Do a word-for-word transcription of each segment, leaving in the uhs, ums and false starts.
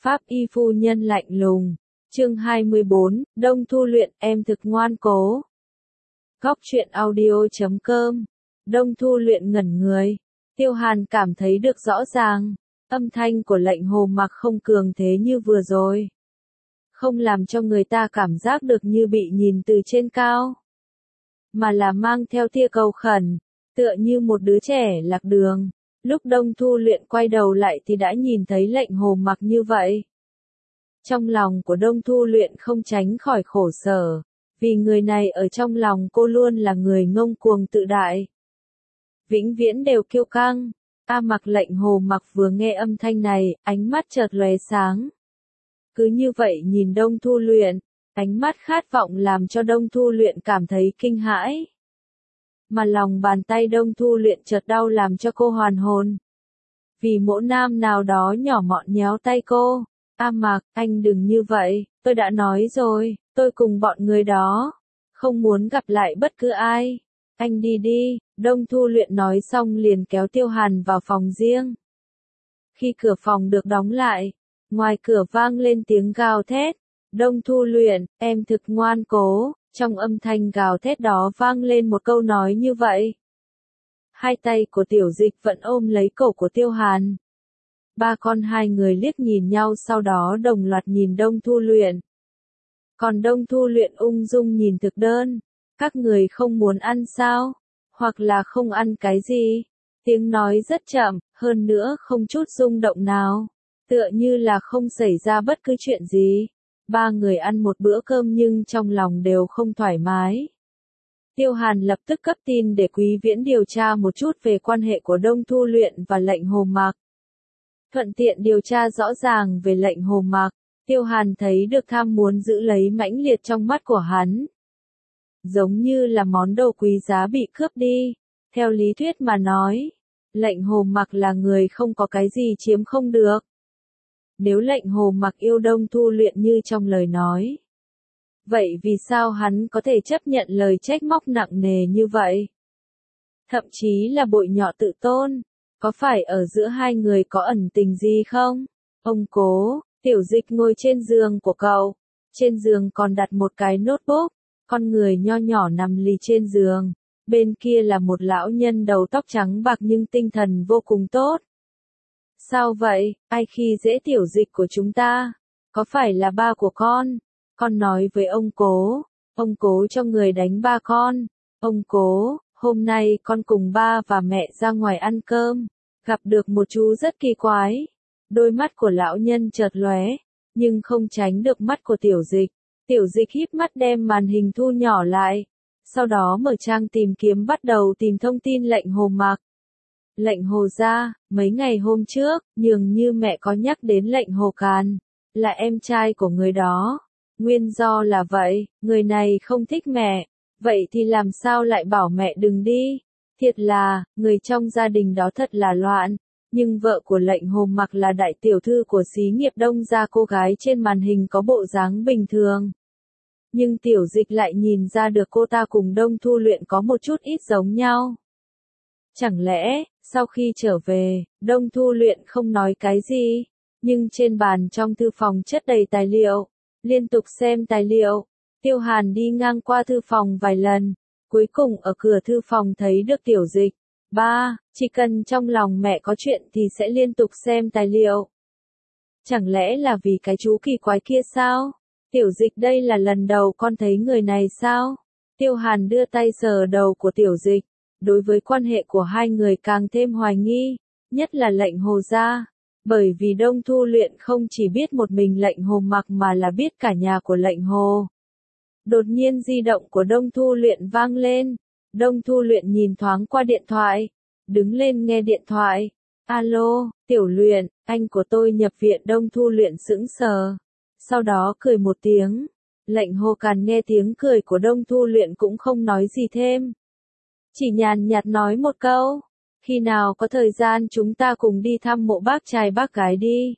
Pháp y phu nhân lạnh lùng. Chương hai mươi bốn, Đông Thu Luyện, em thực ngoan cố. Góc truyện audio chấm com. Đông Thu Luyện ngẩn người. Tiêu Hàn cảm thấy được rõ ràng, âm thanh của lệnh hồ mặc không cường thế như vừa rồi. Không làm cho người ta cảm giác được như bị nhìn từ trên cao, mà là mang theo tia cầu khẩn, tựa như một đứa trẻ lạc đường. Lúc Đông Thu Luyện quay đầu lại thì đã nhìn thấy lệnh hồ mặc như vậy. Trong lòng của Đông Thu Luyện không tránh khỏi khổ sở, vì người này ở trong lòng cô luôn là người ngông cuồng tự đại, vĩnh viễn đều kiêu căng. A Mặc lệnh hồ mặc vừa nghe âm thanh này, ánh mắt chợt lóe sáng. Cứ như vậy nhìn Đông Thu Luyện, ánh mắt khát vọng làm cho Đông Thu Luyện cảm thấy kinh hãi. Mà lòng bàn tay Đông Thu Luyện chợt đau làm cho cô hoàn hồn. Vì mỗ nam nào đó nhỏ mọn nhéo tay cô. A Mặc, anh đừng như vậy, tôi đã nói rồi, tôi cùng bọn người đó không muốn gặp lại bất cứ ai. Anh đi đi. Đông Thu Luyện nói xong liền kéo Tiêu Hàn vào phòng riêng. Khi cửa phòng được đóng lại, ngoài cửa vang lên tiếng gào thét. Đông Thu Luyện, em thực ngoan cố. Trong âm thanh gào thét đó vang lên một câu nói như vậy. Hai tay của Tiểu Dịch vẫn ôm lấy cổ của Tiêu Hàn. Ba con hai người liếc nhìn nhau, sau đó đồng loạt nhìn Đông Thu Luyện. Còn Đông Thu Luyện ung dung nhìn thực đơn. Các người không muốn ăn sao? Hoặc là không ăn cái gì? Tiếng nói rất chậm, hơn nữa không chút rung động nào. Tựa như là không xảy ra bất cứ chuyện gì. Ba người ăn một bữa cơm nhưng trong lòng đều không thoải mái. Tiêu Hàn lập tức cấp tin để Quý Viễn điều tra một chút về quan hệ của Đông Thu Luyện và lệnh hồ mặc. Thuận tiện điều tra rõ ràng về lệnh hồ mặc, Tiêu Hàn thấy được tham muốn giữ lấy mãnh liệt trong mắt của hắn. Giống như là món đồ quý giá bị cướp đi. Theo lý thuyết mà nói, lệnh hồ mặc là người không có cái gì chiếm không được. Nếu lệnh hồ mặc yêu Đông Thu Luyện như trong lời nói, vậy vì sao hắn có thể chấp nhận lời trách móc nặng nề như vậy? Thậm chí là bội nhọ tự tôn. Có phải ở giữa hai người có ẩn tình gì không? Ông Cố, Tiểu Dịch ngồi trên giường của cậu. Trên giường còn đặt một cái notebook. Con người nho nhỏ nằm lì trên giường. Bên kia là một lão nhân đầu tóc trắng bạc nhưng tinh thần vô cùng tốt. Sao vậy? Ai khi dễ Tiểu Dịch của chúng ta? Có phải là ba của con? Con nói với ông Cố. Ông Cố cho người đánh ba con. Ông Cố, hôm nay con cùng ba và mẹ ra ngoài ăn cơm. Gặp được một chú rất kỳ quái. Đôi mắt của lão nhân chợt lóe, nhưng không tránh được mắt của Tiểu Dịch. Tiểu Dịch híp mắt đem màn hình thu nhỏ lại. Sau đó mở trang tìm kiếm bắt đầu tìm thông tin lệnh hồ mặc. Lệnh hồ gia, mấy ngày hôm trước, nhường như mẹ có nhắc đến lệnh hồ càn, là em trai của người đó. Nguyên do là vậy, người này không thích mẹ. Vậy thì làm sao lại bảo mẹ đừng đi? Thiệt là, người trong gia đình đó thật là loạn. Nhưng vợ của lệnh hồ mặc là đại tiểu thư của xí nghiệp Đông gia, cô gái trên màn hình có bộ dáng bình thường. Nhưng Tiểu Dịch lại nhìn ra được cô ta cùng Đông Thu Luyện có một chút ít giống nhau. Chẳng lẽ, sau khi trở về, Đông Thu Luyện không nói cái gì? Nhưng trên bàn trong thư phòng chất đầy tài liệu. Liên tục xem tài liệu. Tiêu Hàn đi ngang qua thư phòng vài lần. Cuối cùng ở cửa thư phòng thấy được Tiểu Dịch. Ba, chỉ cần trong lòng mẹ có chuyện thì sẽ liên tục xem tài liệu. Chẳng lẽ là vì cái chú kỳ quái kia sao? Tiểu Dịch, đây là lần đầu con thấy người này sao? Tiêu Hàn đưa tay sờ đầu của Tiểu Dịch. Đối với quan hệ của hai người càng thêm hoài nghi. Nhất là lệnh hồ gia. Bởi vì Đông Thu Luyện không chỉ biết một mình lệnh hồ mặc mà là biết cả nhà của lệnh hồ. Đột nhiên di động của Đông Thu Luyện vang lên. Đông Thu Luyện nhìn thoáng qua điện thoại. Đứng lên nghe điện thoại. Alo, Tiểu Luyện, anh của tôi nhập viện. Đông Thu Luyện sững sờ. Sau đó cười một tiếng. Lệnh hồ càn nghe tiếng cười của Đông Thu Luyện cũng không nói gì thêm. Chỉ nhàn nhạt nói một câu. Khi nào có thời gian chúng ta cùng đi thăm mộ bác trai bác gái đi.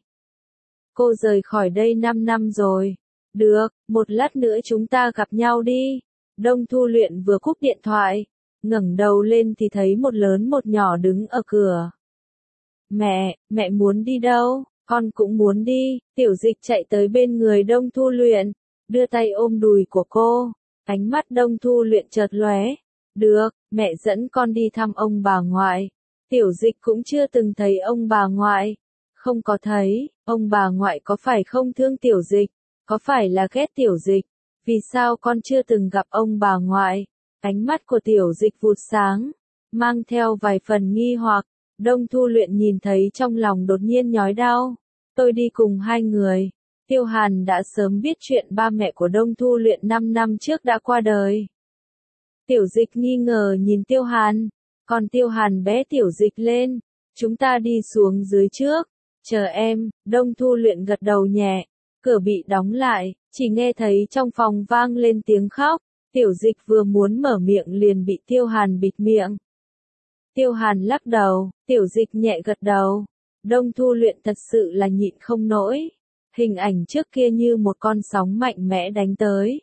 Cô rời khỏi đây năm năm rồi. Được, một lát nữa chúng ta gặp nhau đi. Đông Thu Luyện vừa cúp điện thoại, ngẩng đầu lên thì thấy một lớn một nhỏ đứng ở cửa. Mẹ, mẹ muốn đi đâu? Con cũng muốn đi, Tiểu Dịch chạy tới bên người Đông Thu Luyện, đưa tay ôm đùi của cô, ánh mắt Đông Thu Luyện chợt lóe. Được, mẹ dẫn con đi thăm ông bà ngoại. Tiểu Dịch cũng chưa từng thấy ông bà ngoại. Không có thấy, ông bà ngoại có phải không thương Tiểu Dịch, có phải là ghét Tiểu Dịch, vì sao con chưa từng gặp ông bà ngoại? Ánh mắt của Tiểu Dịch vụt sáng, mang theo vài phần nghi hoặc. Đông Thu Luyện nhìn thấy trong lòng đột nhiên nhói đau. Tôi đi cùng hai người. Tiêu Hàn đã sớm biết chuyện ba mẹ của Đông Thu Luyện năm năm trước đã qua đời. Tiểu Dịch nghi ngờ nhìn Tiêu Hàn, còn Tiêu Hàn bé Tiểu Dịch lên. Chúng ta đi xuống dưới trước, chờ em. Đông Thu Luyện gật đầu nhẹ, cửa bị đóng lại, chỉ nghe thấy trong phòng vang lên tiếng khóc. Tiểu Dịch vừa muốn mở miệng liền bị Tiêu Hàn bịt miệng. Tiêu Hàn lắc đầu, Tiểu Dịch nhẹ gật đầu. Đông Thu Luyện thật sự là nhịn không nổi. Hình ảnh trước kia như một con sóng mạnh mẽ đánh tới.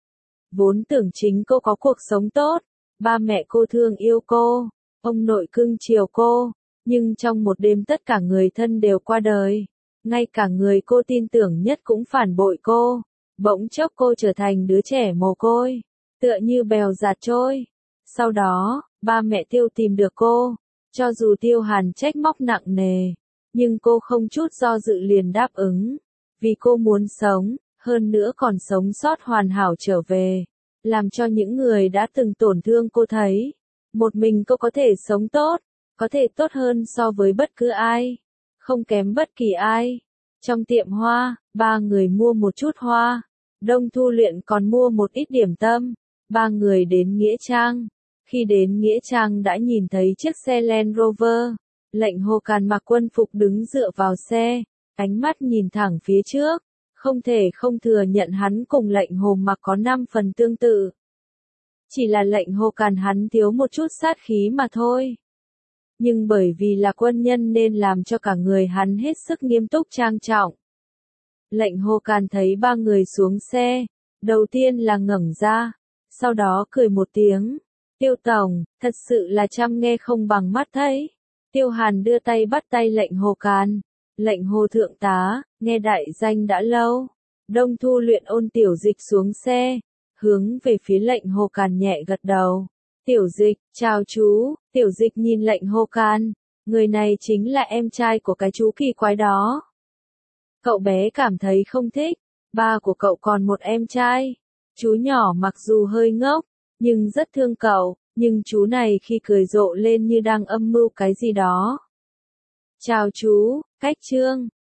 Vốn tưởng chính cô có cuộc sống tốt, ba mẹ cô thương yêu cô, ông nội cưng chiều cô, nhưng trong một đêm tất cả người thân đều qua đời. Ngay cả người cô tin tưởng nhất cũng phản bội cô. Bỗng chốc cô trở thành đứa trẻ mồ côi, tựa như bèo giạt trôi. Sau đó, ba mẹ Tiêu tìm được cô, cho dù Tiêu Hàn trách móc nặng nề, nhưng cô không chút do dự liền đáp ứng, vì cô muốn sống, hơn nữa còn sống sót hoàn hảo trở về, làm cho những người đã từng tổn thương cô thấy, một mình cô có thể sống tốt, có thể tốt hơn so với bất cứ ai, không kém bất kỳ ai. Trong tiệm hoa, ba người mua một chút hoa, Đông Thu Luyện còn mua một ít điểm tâm, ba người đến Nghĩa Trang. Khi đến Nghĩa Trang đã nhìn thấy chiếc xe Land Rover, Lệnh Hồ Càn mặc quân phục đứng dựa vào xe, ánh mắt nhìn thẳng phía trước, không thể không thừa nhận hắn cùng Lệnh Hồ mặc có năm phần tương tự. Chỉ là Lệnh Hồ Càn hắn thiếu một chút sát khí mà thôi. Nhưng bởi vì là quân nhân nên làm cho cả người hắn hết sức nghiêm túc trang trọng. Lệnh Hồ Càn thấy ba người xuống xe, đầu tiên là ngẩng ra, sau đó cười một tiếng. Tiêu Tổng, thật sự là chăm nghe không bằng mắt thấy. Tiêu Hàn đưa tay bắt tay Lệnh Hồ Càn. Lệnh Hồ Thượng tá, nghe đại danh đã lâu. Đông Thu Luyện ôn Tiểu Dịch xuống xe, hướng về phía Lệnh Hồ Càn nhẹ gật đầu. Tiểu Dịch, chào chú. Tiểu Dịch nhìn Lệnh Hồ Càn, người này chính là em trai của cái chú kỳ quái đó. Cậu bé cảm thấy không thích, ba của cậu còn một em trai. Chú nhỏ mặc dù hơi ngốc, nhưng rất thương cậu, nhưng chú này khi cười rộ lên như đang âm mưu cái gì đó. Chào chú, Cách Trương.